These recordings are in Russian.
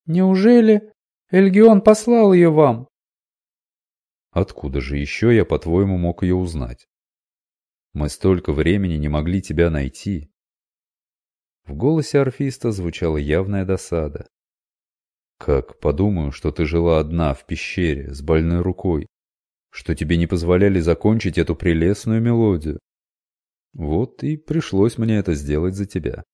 Неужели Эльгион послал ее вам? Откуда же еще я, по-твоему, мог ее узнать? Мы столько времени не могли тебя найти. В голосе орфиста звучала явная досада. Как подумаю, что ты жила одна в пещере с больной рукой, что тебе не позволяли закончить эту прелестную мелодию. Вот и пришлось мне это сделать за тебя.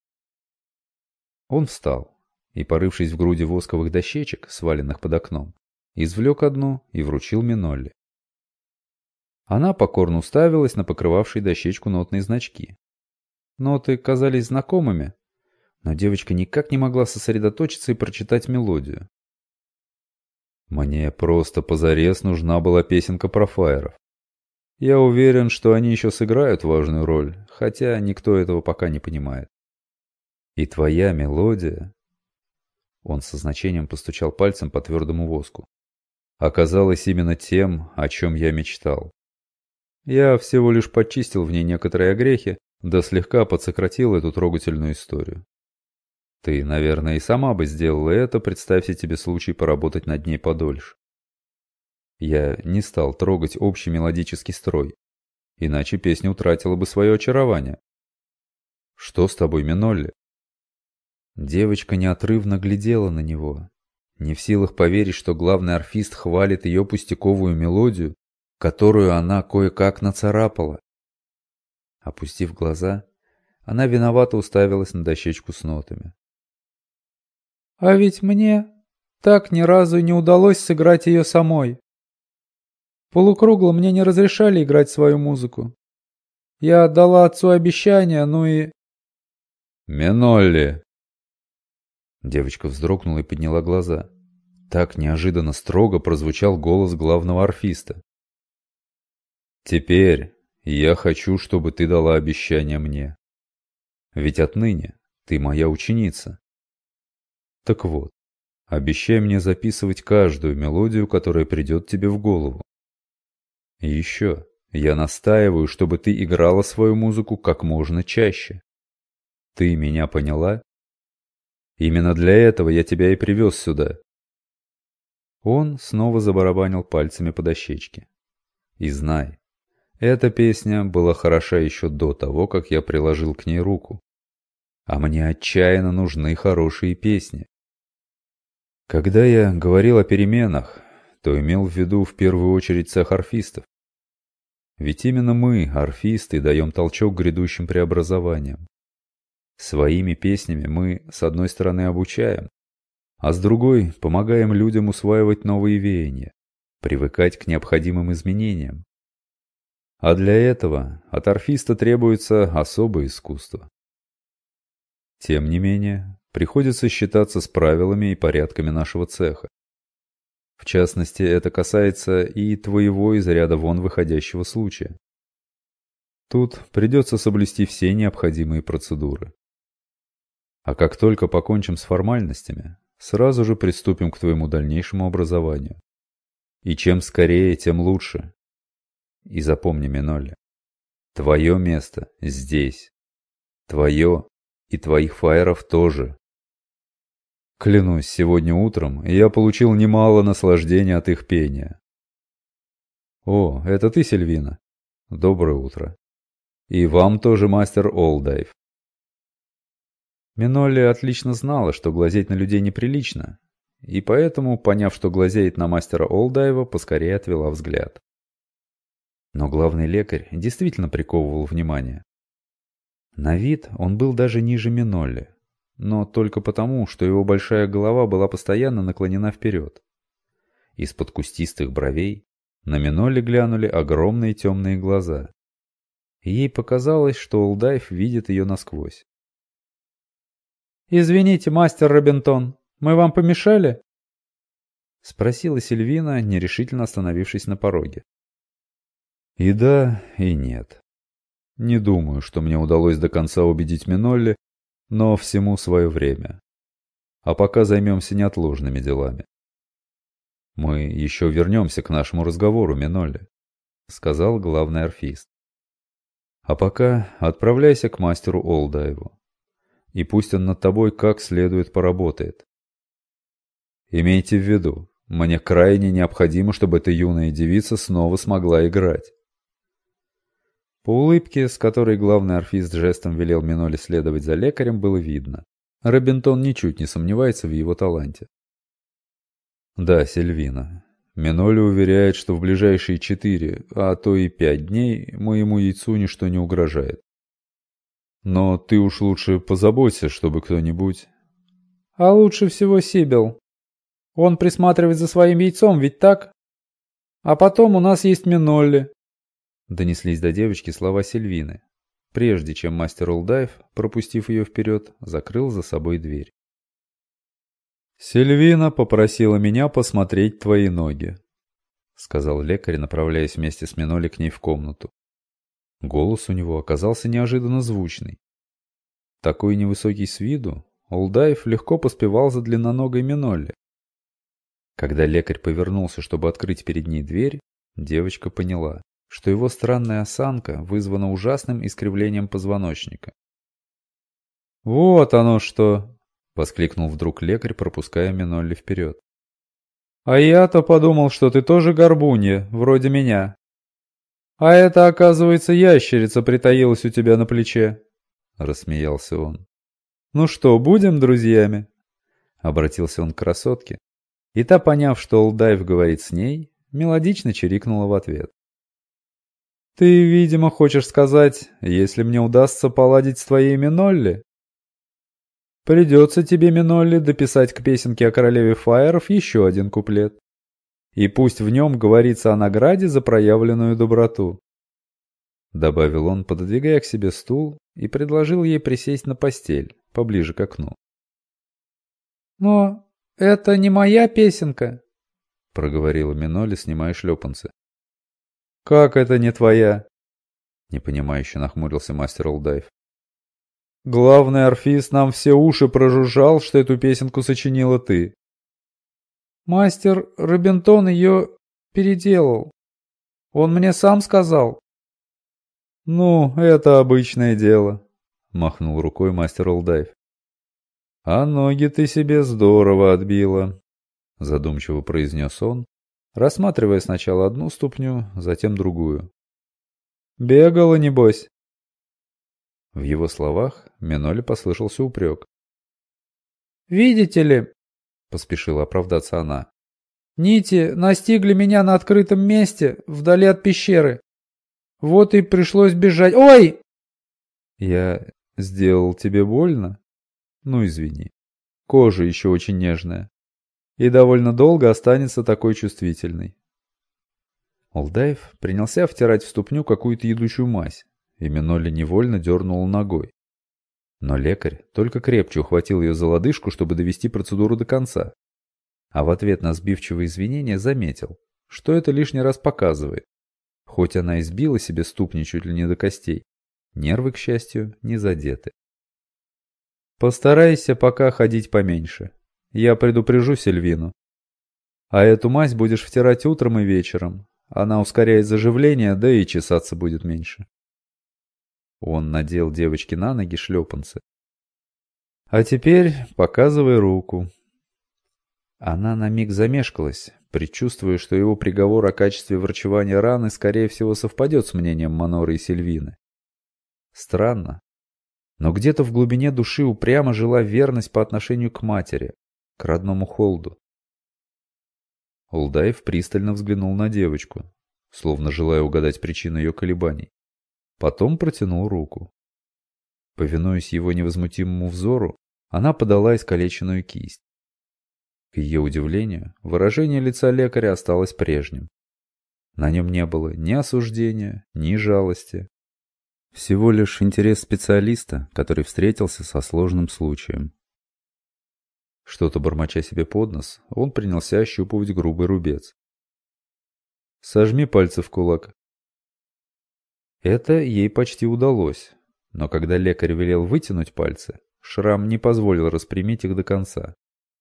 Он встал и, порывшись в груди восковых дощечек, сваленных под окном, извлек одну и вручил Минолле. Она покорно уставилась на покрывавшие дощечку нотные значки. Ноты казались знакомыми, но девочка никак не могла сосредоточиться и прочитать мелодию. Мне просто позарез нужна была песенка про фаеров. Я уверен, что они еще сыграют важную роль, хотя никто этого пока не понимает. И твоя мелодия... Он со значением постучал пальцем по твердому воску. Оказалась именно тем, о чем я мечтал. Я всего лишь почистил в ней некоторые огрехи, да слегка подсократил эту трогательную историю. Ты, наверное, и сама бы сделала это, представься тебе случай поработать над ней подольше. Я не стал трогать общий мелодический строй, иначе песня утратила бы свое очарование. Что с тобой, Минолли? Девочка неотрывно глядела на него, не в силах поверить, что главный орфист хвалит ее пустяковую мелодию, которую она кое-как нацарапала. Опустив глаза, она виновато уставилась на дощечку с нотами. А ведь мне так ни разу и не удалось сыграть ее самой. Полукругло мне не разрешали играть свою музыку. Я отдала отцу обещание, ну и... Минолли! Девочка вздрогнула и подняла глаза. Так неожиданно строго прозвучал голос главного орфиста. Теперь я хочу, чтобы ты дала обещание мне. Ведь отныне ты моя ученица. Так вот, обещай мне записывать каждую мелодию, которая придет тебе в голову. И еще, я настаиваю, чтобы ты играла свою музыку как можно чаще. Ты меня поняла? Именно для этого я тебя и привез сюда. Он снова забарабанил пальцами по дощечке. И знай, эта песня была хороша еще до того, как я приложил к ней руку. А мне отчаянно нужны хорошие песни. Когда я говорил о переменах, то имел в виду в первую очередь цех орфистов. Ведь именно мы, орфисты, даем толчок грядущим преобразованиям. Своими песнями мы, с одной стороны, обучаем, а с другой помогаем людям усваивать новые веяния, привыкать к необходимым изменениям. А для этого от орфиста требуется особое искусство. Тем не менее, приходится считаться с правилами и порядками нашего цеха. В частности, это касается и твоего из ряда вон выходящего случая. Тут придется соблюсти все необходимые процедуры. А как только покончим с формальностями, сразу же приступим к твоему дальнейшему образованию. И чем скорее, тем лучше. И запомни, Минолли, твое место здесь. Твое и твоих фаеров тоже. Клянусь, сегодня утром я получил немало наслаждения от их пения. О, это ты, Сильвина? Доброе утро. И вам тоже, мастер Олдайв. Минолли отлично знала, что глазеть на людей неприлично, и поэтому, поняв, что глазеет на мастера Олдайва, поскорее отвела взгляд. Но главный лекарь действительно приковывал внимание. На вид он был даже ниже Минолли, но только потому, что его большая голова была постоянно наклонена вперед. Из-под кустистых бровей на Минолли глянули огромные темные глаза. И ей показалось, что Олдайв видит ее насквозь. «Извините, мастер Робинтон, мы вам помешали?» — спросила Сильвина, нерешительно остановившись на пороге. И да, и нет. Не думаю, что мне удалось до конца убедить Минолли, но всему свое время. А пока займемся неотложными делами. Мы еще вернемся к нашему разговору, Минолли, — сказал главный орфист. А пока отправляйся к мастеру Олдайву. И пусть он над тобой как следует поработает. Имейте в виду, мне крайне необходимо, чтобы эта юная девица снова смогла играть. По улыбке, с которой главный орфист жестом велел Миноле следовать за лекарем, было видно. Робинтон ничуть не сомневается в его таланте. Да, Сильвина. Миноле уверяет, что в ближайшие 4, а то и 5 дней моему яйцу ничто не угрожает. Но ты уж лучше позаботься, чтобы кто-нибудь... А лучше всего Сибил. Он присматривает за своим яйцом, ведь так? А потом у нас есть Минолли. Донеслись до девочки слова Сильвины, прежде чем мастер Олдайв, пропустив ее вперед, закрыл за собой дверь. «Сильвина попросила меня посмотреть твои ноги», — сказал лекарь, направляясь вместе с Минолли к ней в комнату. Голос у него оказался неожиданно звучный. Такой невысокий с виду, Олдайв легко поспевал за длинноногой Минолли. Когда лекарь повернулся, чтобы открыть перед ней дверь, девочка поняла, что его странная осанка вызвана ужасным искривлением позвоночника. «Вот оно что!» — воскликнул вдруг лекарь, пропуская Минолли вперед. «А я-то подумал, что ты тоже горбунья, вроде меня. А это, оказывается, ящерица притаилась у тебя на плече», — рассмеялся он. «Ну что, будем друзьями?» — обратился он к красотке, и та, поняв, что Олдайв говорит с ней, мелодично чирикнула в ответ. «Ты, видимо, хочешь сказать, если мне удастся поладить с твоей Минолли? Придется тебе, Минолли, дописать к песенке о королеве Фаеров еще один куплет. И пусть в нем говорится о награде за проявленную доброту», — добавил он, пододвигая к себе стул, и предложил ей присесть на постель, поближе к окну. «Но это не моя песенка», — проговорила Минолли, снимая шлепанцы. «Как это не твоя?» — непонимающе нахмурился мастер Олдайв. «Главный орфист нам все уши прожужжал, что эту песенку сочинила ты». «Мастер Робинтон ее переделал. Он мне сам сказал». «Ну, это обычное дело», — махнул рукой мастер Олдайв. «А ноги ты себе здорово отбила», — задумчиво произнес он, рассматривая сначала одну ступню, затем другую. «Бегала, небось?» В его словах Минолли послышался упрек. «Видите ли», — поспешила оправдаться она, — «нити настигли меня на открытом месте, вдали от пещеры. Вот и пришлось бежать. Ой!» «Я сделал тебе больно? Ну, извини. Кожа еще очень нежная. И довольно долго останется такой чувствительной». Олдайв принялся втирать в ступню какую-то едучую мазь, и Минолли невольно дернула ногой. Но лекарь только крепче ухватил ее за лодыжку, чтобы довести процедуру до конца. А в ответ на сбивчивые извинения заметил, что это лишний раз показывает. Хоть она и сбила себе ступни чуть ли не до костей, нервы, к счастью, не задеты. «Постарайся пока ходить поменьше. Я предупрежу Сильвину. А эту мазь будешь втирать утром и вечером. Она ускоряет заживление, да и чесаться будет меньше». Он надел девочке на ноги шлепанцы. «А теперь показывай руку». Она на миг замешкалась, предчувствуя, что его приговор о качестве врачевания раны скорее всего совпадет с мнением Маноры и Сильвины. Странно, но где-то в глубине души упрямо жила верность по отношению к матери, к родному Холду. Олдайв пристально взглянул на девочку, словно желая угадать причину ее колебаний. Потом протянул руку. Повинуясь его невозмутимому взору, она подала искалеченную кисть. К ее удивлению, выражение лица лекаря осталось прежним. На нем не было ни осуждения, ни жалости. Всего лишь интерес специалиста, который встретился со сложным случаем. Что-то бормоча себе под нос, он принялся ощупывать грубый рубец. «Сожми пальцы в кулак». Это ей почти удалось, но когда лекарь велел вытянуть пальцы, шрам не позволил распрямить их до конца.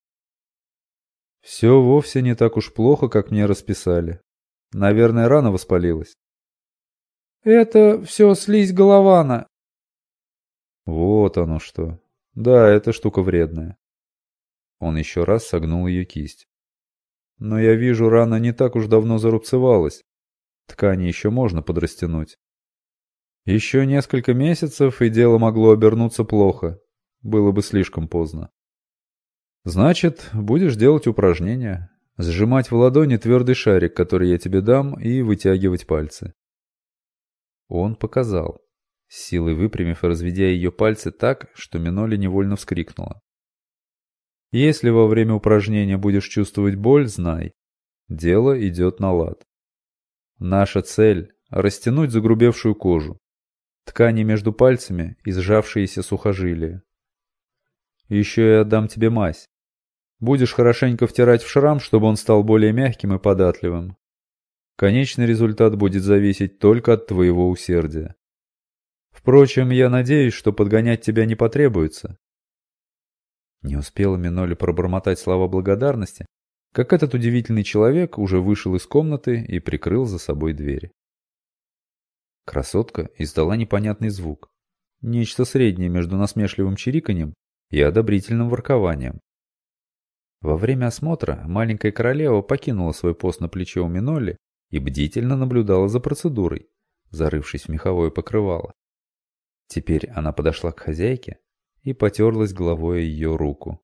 «Все вовсе не так уж плохо, как мне расписали. Наверное, рана воспалилась». «Это все слизь голована». «Вот оно что. Да, эта штука вредная». Он еще раз согнул ее кисть. Но я вижу, рана не так уж давно зарубцевалась. Ткани еще можно подрастянуть. Еще несколько месяцев, и дело могло обернуться плохо. Было бы слишком поздно. Значит, будешь делать упражнения. Сжимать в ладони твердый шарик, который я тебе дам, и вытягивать пальцы. Он показал, с силой выпрямив и разведя ее пальцы так, что Миноли невольно вскрикнула. Если во время упражнения будешь чувствовать боль, знай, дело идет на лад. Наша цель – растянуть загрубевшую кожу, ткани между пальцами и сжавшиеся сухожилия. Еще я отдам тебе мазь. Будешь хорошенько втирать в шрам, чтобы он стал более мягким и податливым. Конечный результат будет зависеть только от твоего усердия. Впрочем, я надеюсь, что подгонять тебя не потребуется. Не успела Миноли пробормотать слова благодарности, как этот удивительный человек уже вышел из комнаты и прикрыл за собой дверь. Красотка издала непонятный звук. Нечто среднее между насмешливым чириканьем и одобрительным воркованием. Во время осмотра маленькая королева покинула свой пост на плече у Минолли и бдительно наблюдала за процедурой, зарывшись в меховое покрывало. Теперь она подошла к хозяйке и потерлась головой о ее руку.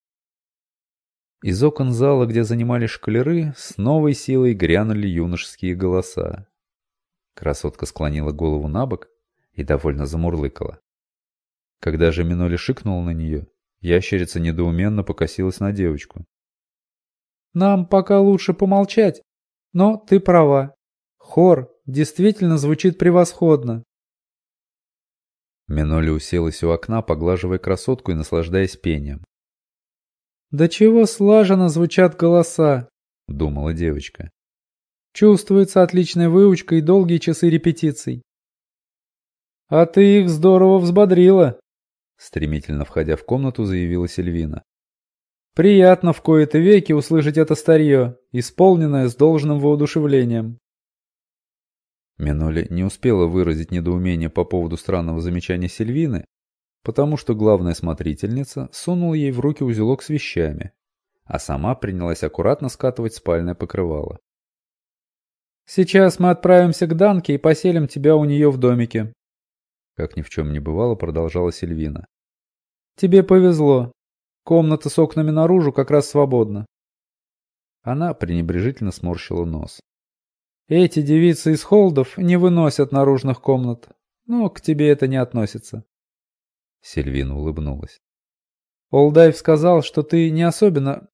Из окон зала, где занимались школяры, с новой силой грянули юношеские голоса. Красотка склонила голову набок и довольно замурлыкала. Когда же Миноли шикнула на нее, ящерица недоуменно покосилась на девочку. «Нам пока лучше помолчать, но ты права. Хор действительно звучит превосходно». Миноли уселась у окна, поглаживая красотку и наслаждаясь пением. «Да чего слаженно звучат голоса», — думала девочка. «Чувствуется отличная выучка и долгие часы репетиций». «А ты их здорово взбодрила», — стремительно входя в комнату, заявила Сильвина. «Приятно в кои-то веки услышать это старье, исполненное с должным воодушевлением». Миноли не успела выразить недоумение по поводу странного замечания Сильвины, потому что главная смотрительница сунула ей в руки узелок с вещами, а сама принялась аккуратно скатывать спальное покрывало. «Сейчас мы отправимся к Данке и поселим тебя у нее в домике», — как ни в чем не бывало, продолжала Сильвина. «Тебе повезло. Комната с окнами наружу как раз свободна». Она пренебрежительно сморщила нос. «Эти девицы из Холдов не выносят наружных комнат, но к тебе это не относится». Сильвина улыбнулась. Олдаев сказал, чтобы ты не особенно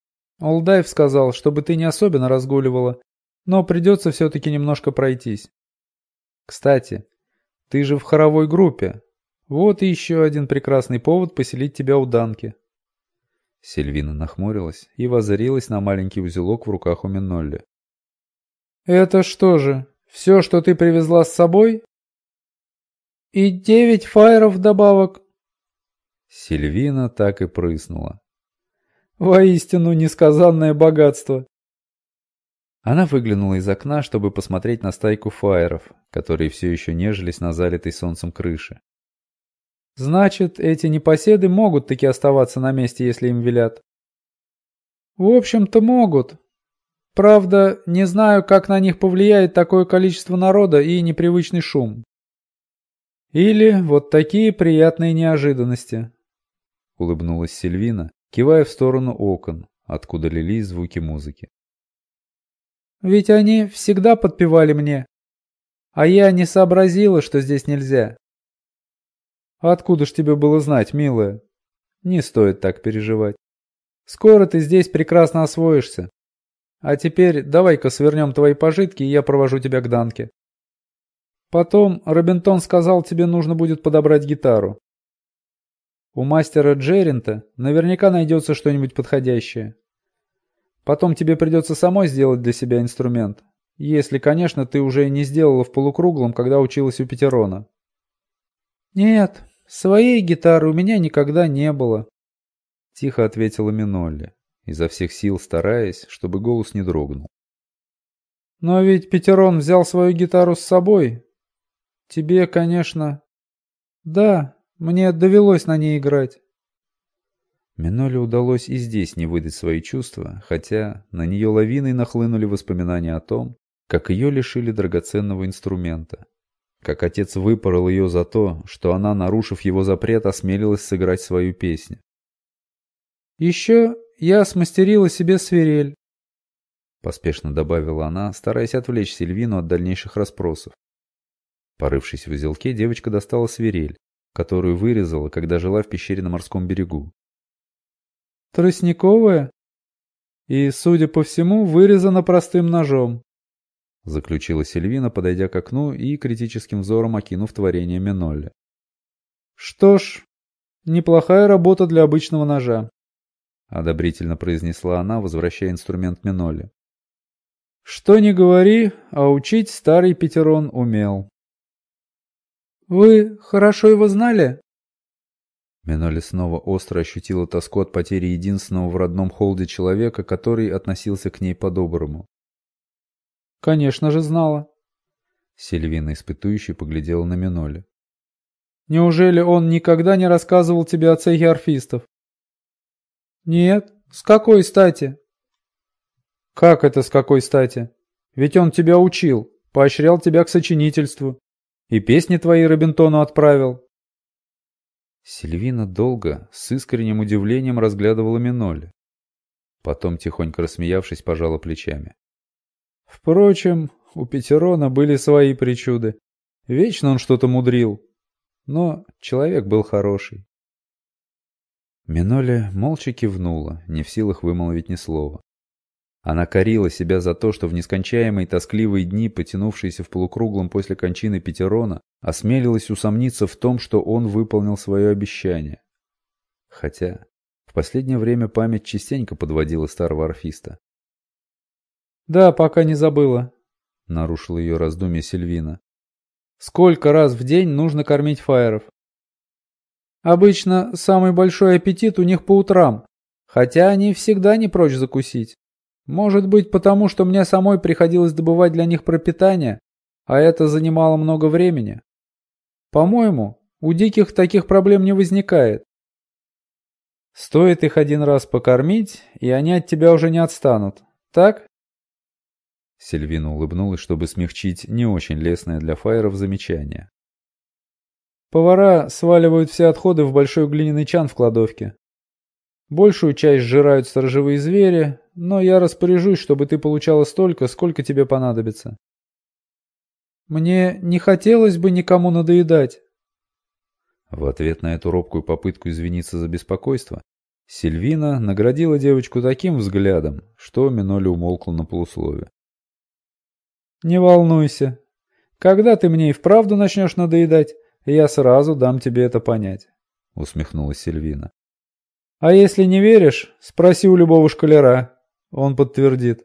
разгуливала, но придется все-таки немножко пройтись. Кстати, ты же в хоровой группе. Вот и еще один прекрасный повод поселить тебя у Данки». Сильвина нахмурилась и воззрилась на маленький узелок в руках у Минолли. «Это что же, все, что ты привезла с собой? И 9 фаеров вдобавок?» Сильвина так и прыснула. «Воистину несказанное богатство». Она выглянула из окна, чтобы посмотреть на стайку фаеров, которые все еще нежились на залитой солнцем крыше. «Значит, эти непоседы могут таки оставаться на месте, если им велят?» «В общем-то, могут. Правда, не знаю, как на них повлияет такое количество народа и непривычный шум. Или вот такие приятные неожиданности», — улыбнулась Сильвина, кивая в сторону окон, откуда лились звуки музыки. «Ведь они всегда подпевали мне, а я не сообразила, что здесь нельзя». «Откуда ж тебе было знать, милая? Не стоит так переживать. Скоро ты здесь прекрасно освоишься. А теперь давай-ка свернем твои пожитки, и я провожу тебя к Данке. Потом Робинтон сказал, тебе нужно будет подобрать гитару. У мастера Джеринта наверняка найдется что-нибудь подходящее. Потом тебе придется самой сделать для себя инструмент, если, конечно, ты уже не сделала в полукруглом, когда училась у Петерона». «Нет, своей гитары у меня никогда не было», — тихо ответила Минолли, изо всех сил стараясь, чтобы голос не дрогнул. «Но ведь Петерон взял свою гитару с собой. Тебе, конечно...» «Да, мне довелось на ней играть». Миноле удалось и здесь не выдать свои чувства, хотя на нее лавиной нахлынули воспоминания о том, как ее лишили драгоценного инструмента. Как отец выпорол ее за то, что она, нарушив его запрет, осмелилась сыграть свою песню. «Еще я смастерила себе свирель», — поспешно добавила она, стараясь отвлечь Сильвину от дальнейших расспросов. Порывшись в узелке, девочка достала свирель, которую вырезала, когда жила в пещере на морском берегу. «Тростниковая и, судя по всему, вырезана простым ножом», — заключила Сильвина, подойдя к окну и критическим взором окинув творение Минолли. «Что ж, неплохая работа для обычного ножа», — одобрительно произнесла она, возвращая инструмент Минолли. «Что ни говори, а учить старый Петерон умел». «Вы хорошо его знали?» Минолли снова остро ощутила тоску от потери единственного в родном холде человека, который относился к ней по-доброму. «Конечно же знала». Сильвина испытующе поглядела на Минолли. «Неужели он никогда не рассказывал тебе о цехе орфистов?» «Нет. С какой стати?» «Как это с какой стати? Ведь он тебя учил, поощрял тебя к сочинительству. И песни твои Робинтону отправил». Сильвина долго, с искренним удивлением разглядывала Минолли. Потом, тихонько рассмеявшись, пожала плечами. «Впрочем, у Петерона были свои причуды. Вечно он что-то мудрил. Но человек был хороший». Минолли молча кивнула, не в силах вымолвить ни слова. Она корила себя за то, что в нескончаемые тоскливые дни, потянувшиеся в полукруглом после кончины Петерона, осмелилась усомниться в том, что он выполнил свое обещание. Хотя в последнее время память частенько подводила старого орфиста. «Да, пока не забыла», — нарушила ее раздумье Сильвина. «Сколько раз в день нужно кормить фаеров?» «Обычно самый большой аппетит у них по утрам, хотя они всегда не прочь закусить. Может быть, потому что мне самой приходилось добывать для них пропитание, а это занимало много времени. По-моему, у диких таких проблем не возникает. Стоит их один раз покормить, и они от тебя уже не отстанут, так?» Сильвина улыбнулась, чтобы смягчить не очень лестное для фаеров замечание. «Повара сваливают все отходы в большой глиняный чан в кладовке. Большую часть сжирают сторожевые звери, но я распоряжусь, чтобы ты получала столько, сколько тебе понадобится. Мне не хотелось бы никому надоедать». В ответ на эту робкую попытку извиниться за беспокойство, Сильвина наградила девочку таким взглядом, что Минолли умолкла на полуслове. «Не волнуйся. Когда ты мне и вправду начнешь надоедать, я сразу дам тебе это понять», — усмехнулась Сильвина. «А если не веришь, спроси у любого школяра, он подтвердит».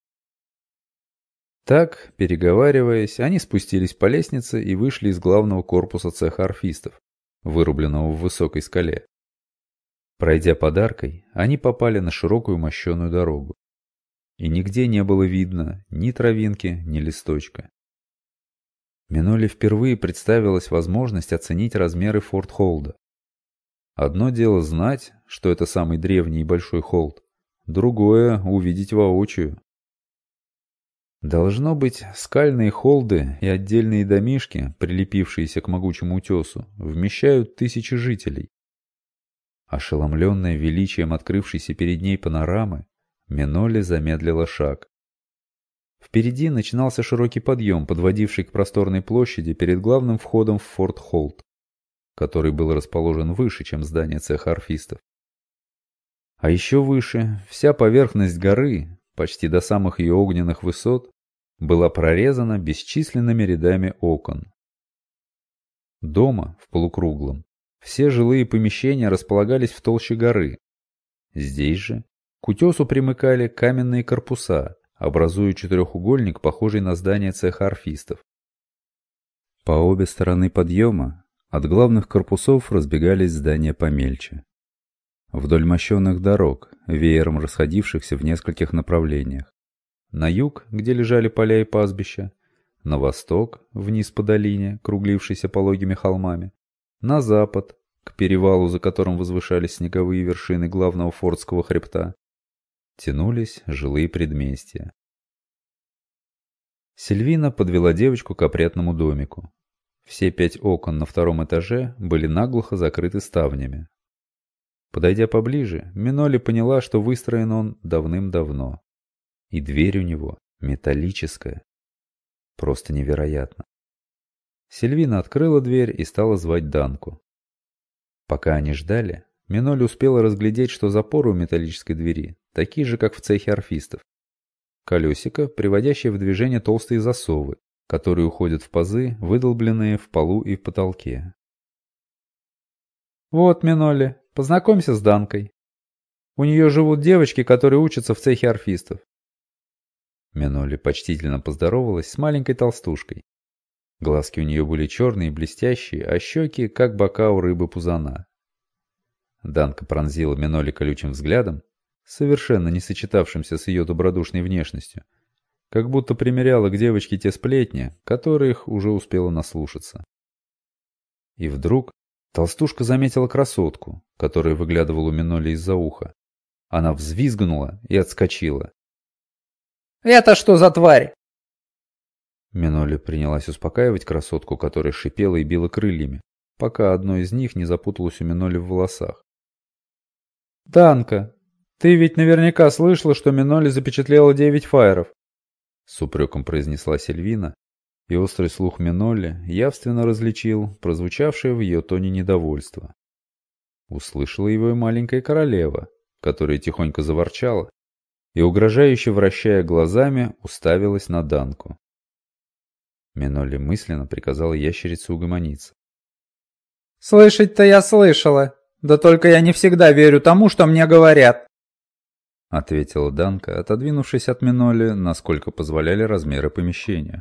Так, переговариваясь, они спустились по лестнице и вышли из главного корпуса цеха орфистов, вырубленного в высокой скале. Пройдя под аркой, они попали на широкую мощеную дорогу. И нигде не было видно ни травинки, ни листочка. Минолли впервые представилась возможность оценить размеры Форт Холда. Одно дело знать, что это самый древний и большой холд, другое — увидеть воочию. Должно быть, скальные холды и отдельные домишки, прилепившиеся к могучему утесу, вмещают тысячи жителей. Ошеломленная величием открывшейся перед ней панорамы, Минолли замедлила шаг. Впереди начинался широкий подъем, подводивший к просторной площади перед главным входом в Форт Холд, который был расположен выше, чем здание цеха орфистов. А еще выше вся поверхность горы, почти до самых ее огненных высот, была прорезана бесчисленными рядами окон. Дома, в полукруглом, все жилые помещения располагались в толще горы. Здесь же к утесу примыкали каменные корпуса, образуя четырехугольник, похожий на здание цеха орфистов. По обе стороны подъема от главных корпусов разбегались здания помельче. Вдоль мощенных дорог, веером расходившихся в нескольких направлениях. На юг, где лежали поля и пастбища, на восток, вниз по долине, круглившейся пологими холмами, на запад, к перевалу, за которым возвышались снеговые вершины главного фордского хребта, тянулись жилые предместья. Сильвина подвела девочку к опрятному домику. Все 5 окон на 2-м этаже были наглухо закрыты ставнями. Подойдя поближе, Минолли поняла, что выстроен он давным-давно. И дверь у него металлическая. Просто невероятно. Сильвина открыла дверь и стала звать Данку. Пока они ждали, Минолли успела разглядеть, что запоры у металлической двери такие же, как в цехе орфистов. Колесико, приводящее в движение толстые засовы, которые уходят в пазы, выдолбленные в полу и в потолке. «Вот, Минолли, познакомься с Данкой. У нее живут девочки, которые учатся в цехе орфистов». Минолли почтительно поздоровалась с маленькой толстушкой. Глазки у нее были черные и блестящие, а щеки, как бока у рыбы-пузана. Данка пронзила Минолли колючим взглядом, совершенно не сочетавшимся с ее добродушной внешностью, как будто примеряла к девочке те сплетни, которых уже успела наслушаться. И вдруг толстушка заметила красотку, которая выглядывала у Минолли из-за уха. Она взвизгнула и отскочила. «Это что за тварь?» Минолли принялась успокаивать красотку, которая шипела и била крыльями, пока одно из них не запуталось у Минолли в волосах. «Данка, ты ведь наверняка слышала, что Минолли запечатлела 9 фаеров», — с упреком произнесла Сильвина, и острый слух Минолли явственно различил прозвучавшее в ее тоне недовольство. Услышала его и маленькая королева, которая тихонько заворчала и, угрожающе вращая глазами, уставилась на Данку. Минолли мысленно приказала ящерице угомониться. «Слышать-то я слышала, да только я не всегда верю тому, что мне говорят», — ответила Данка, отодвинувшись от Минолли, насколько позволяли размеры помещения.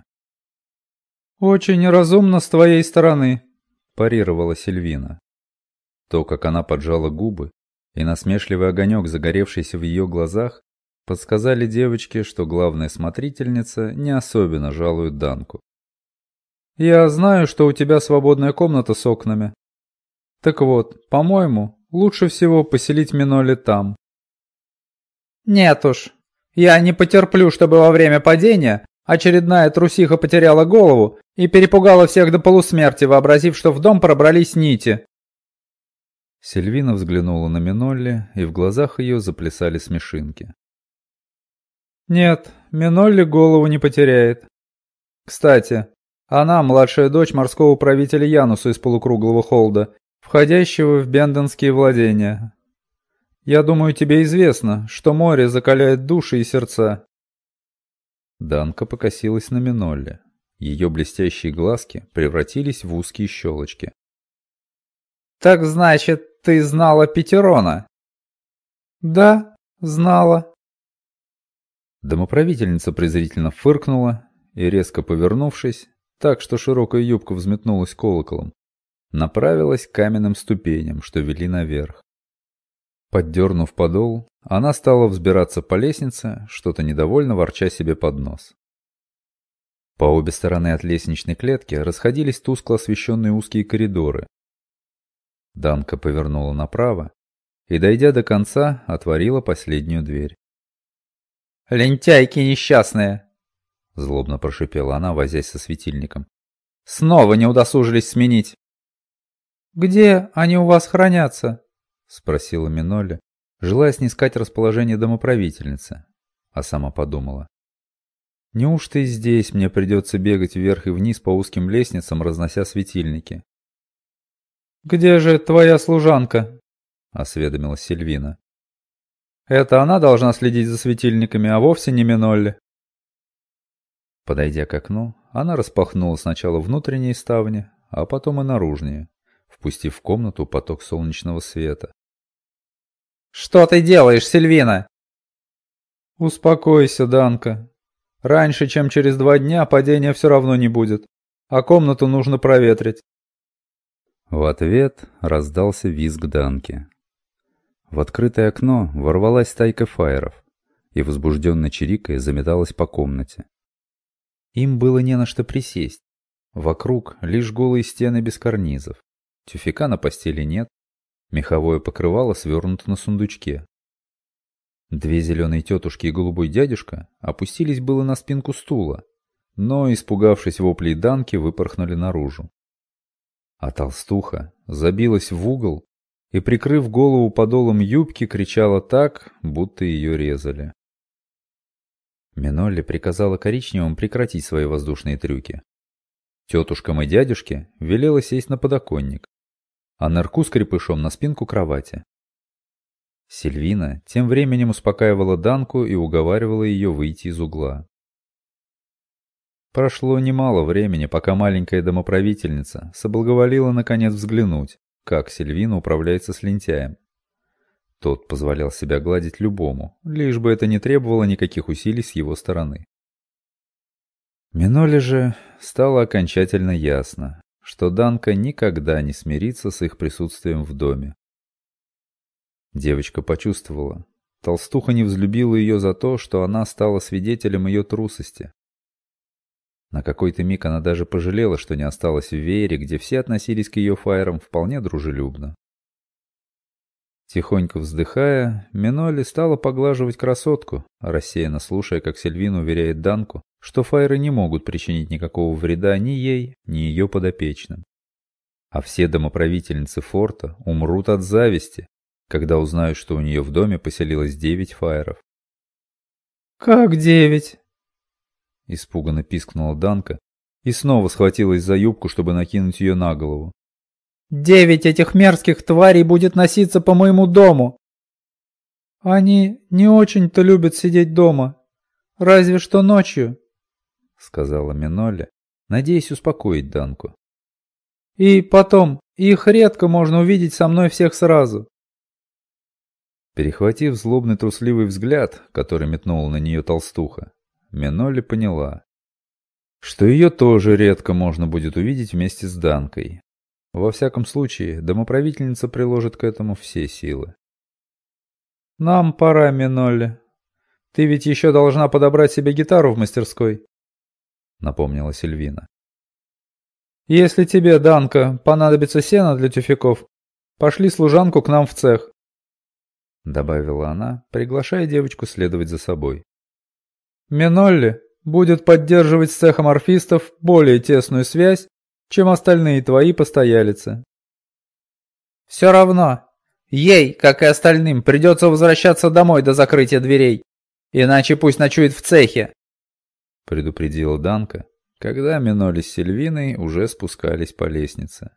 «Очень разумно с твоей стороны», — парировала Сильвина. То, как она поджала губы, и насмешливый огонек, загоревшийся в ее глазах, подсказали девочке, что главная смотрительница не особенно жалует Данку. «Я знаю, что у тебя свободная комната с окнами. Так вот, по-моему, лучше всего поселить Минолли там». «Нет уж, я не потерплю, чтобы во время падения очередная трусиха потеряла голову и перепугала всех до полусмерти, вообразив, что в дом пробрались нити». Сильвина взглянула на Минолли, и в глазах ее заплясали смешинки. «Нет, Минолли голову не потеряет. Кстати, она младшая дочь морского правителя Януса из полукруглого холда, входящего в бенденские владения. Я думаю, тебе известно, что море закаляет души и сердца». Данка покосилась на Минолли. Ее блестящие глазки превратились в узкие щелочки. «Так значит, ты знала Петерона?» «Да, знала». Домоправительница презрительно фыркнула и, резко повернувшись, так что широкая юбка взметнулась колоколом, направилась к каменным ступеням, что вели наверх. Поддернув подол, она стала взбираться по лестнице, что-то недовольно ворча себе под нос. По обе стороны от лестничной клетки расходились тускло освещенные узкие коридоры. Данка повернула направо и, дойдя до конца, отворила последнюю дверь. «Лентяйки несчастные!» — злобно прошипела она, возясь со светильником. «Снова не удосужились сменить!» «Где они у вас хранятся?» — спросила Минолли, желая снискать расположение домоправительницы, а сама подумала. «Неужто и здесь мне придется бегать вверх и вниз по узким лестницам, разнося светильники?» «Где же твоя служанка?» — осведомилась Сильвина. «Это она должна следить за светильниками, а вовсе не Минолли». Подойдя к окну, она распахнула сначала внутренние ставни, а потом и наружные, впустив в комнату поток солнечного света. «Что ты делаешь, Сильвина?» «Успокойся, Данка. Раньше, чем через 2 дня, падения все равно не будет, а комнату нужно проветрить». В ответ раздался визг Данки. В открытое окно ворвалась стайка фаеров и, возбужденно чирикая, заметалась по комнате. Им было не на что присесть. Вокруг лишь голые стены без карнизов. Тюфяка на постели нет, Меховое покрывало свернуто на сундучке. Две зеленые тетушки и голубой дядюшка опустились было на спинку стула, но, испугавшись воплей Данки, выпорхнули наружу. А толстуха забилась в угол и, прикрыв голову подолом юбки, кричала так, будто ее резали. Минолли приказала коричневым прекратить свои воздушные трюки. Тетушкам и дядюшке велела сесть на подоконник, а Нырку с крепышом на спинку кровати. Сильвина тем временем успокаивала Данку и уговаривала ее выйти из угла. Прошло немало времени, пока маленькая домоправительница соблаговолила наконец взглянуть, как Сильвина управляется с лентяем. Тот позволял себя гладить любому, лишь бы это не требовало никаких усилий с его стороны. Миноле же стало окончательно ясно, что Данка никогда не смирится с их присутствием в доме. Девочка почувствовала, толстуха не взлюбила ее за то, что она стала свидетелем ее трусости. На какой-то миг она даже пожалела, что не осталась в веере, где все относились к ее фаерам вполне дружелюбно. Тихонько вздыхая, Минолли стала поглаживать красотку, рассеянно слушая, как Сильвина уверяет Данку, что фаеры не могут причинить никакого вреда ни ей, ни ее подопечным. А все домоправительницы форта умрут от зависти, когда узнают, что у нее в доме поселилось 9 фаеров. «Как 9?» — испуганно пискнула Данка и снова схватилась за юбку, чтобы накинуть ее на голову. 9 этих мерзких тварей будет носиться по моему дому. Они не очень-то любят сидеть дома, разве что ночью, — сказала Минолли, надеясь успокоить Данку. И потом, их редко можно увидеть со мной всех сразу. Перехватив злобный трусливый взгляд, который метнула на нее толстуха, Минолли поняла, что ее тоже редко можно будет увидеть вместе с Данкой. Во всяком случае, домоправительница приложит к этому все силы. «Нам пора, Минолли. Ты ведь еще должна подобрать себе гитару в мастерской», — напомнила Сильвина. «Если тебе, Данка, понадобится сено для тюфяков, пошли служанку к нам в цех», — добавила она, приглашая девочку следовать за собой. «Минолли будет поддерживать с цехом орфистов более тесную связь, чем остальные твои постоялицы». «Все равно. Ей, как и остальным, придется возвращаться домой до закрытия дверей. Иначе пусть ночует в цехе», — предупредила Данка, когда Минолли с Сильвиной уже спускались по лестнице.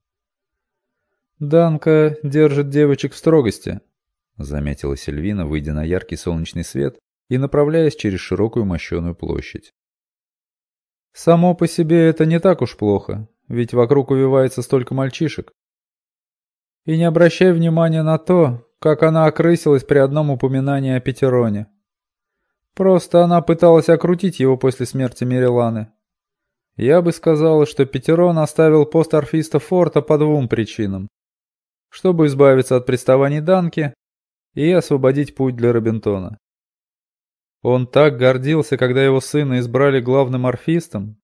«Данка держит девочек в строгости», — заметила Сильвина, выйдя на яркий солнечный свет и направляясь через широкую мощеную площадь. «Само по себе это не так уж плохо, ведь вокруг увивается столько мальчишек. И не обращай внимания на то, как она окрысилась при одном упоминании о Петероне. Просто она пыталась окрутить его после смерти Мериланы. Я бы сказала, что Петерон оставил пост орфиста форта по 2 причинам. Чтобы избавиться от приставаний Данки и освободить путь для Робинтона. Он так гордился, когда его сына избрали главным орфистом.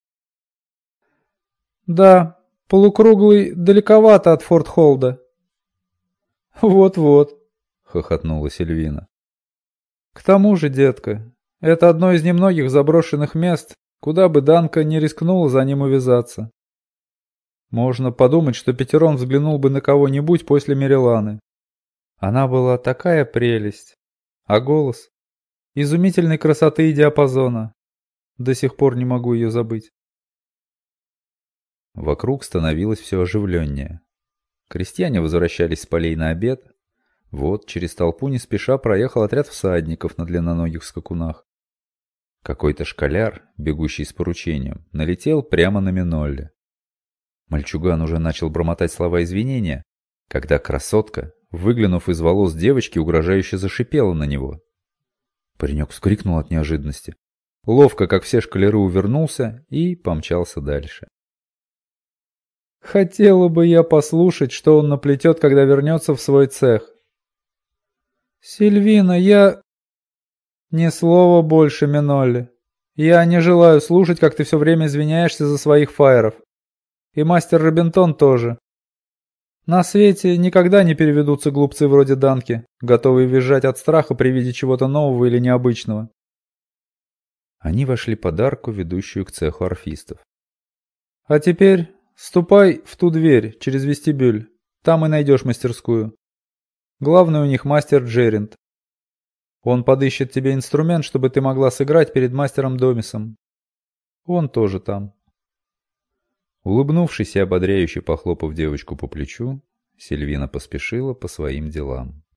Да, полукруглый далековато от Форт-Холда. Вот-вот, хохотнула Сильвина. К тому же, детка, это одно из немногих заброшенных мест, куда бы Данка не рискнула за ним увязаться. Можно подумать, что Петерон взглянул бы на кого-нибудь после Мериланы. Она была такая прелесть, а голос изумительной красоты и диапазона. До сих пор не могу ее забыть. Вокруг становилось все оживленнее. Крестьяне возвращались с полей на обед. Вот через толпу не спеша проехал отряд всадников на длинноногих скакунах. Какой-то школяр, бегущий с поручением, налетел прямо на Минолли. Мальчуган уже начал бормотать слова извинения, когда красотка, выглянув из волос девочки, угрожающе зашипела на него. Паренек вскрикнул от неожиданности. Ловко, как все школяры, увернулся и помчался дальше. Хотела бы я послушать, что он наплетет, когда вернется в свой цех. Сильвина, я... Ни слова больше, Минолли. Я не желаю слушать, как ты все время извиняешься за своих фаеров. И мастер Робинтон тоже. На свете никогда не переведутся глупцы вроде Данки, готовые визжать от страха при виде чего-то нового или необычного. Они вошли под арку, ведущую к цеху орфистов. А теперь ступай в ту дверь через вестибюль, там и найдешь мастерскую. Главный у них мастер Джерент. Он подыщет тебе инструмент, чтобы ты могла сыграть перед мастером Домисом. Он тоже там. Улыбнувшись и ободряюще похлопав девочку по плечу, Сильвина поспешила по своим делам.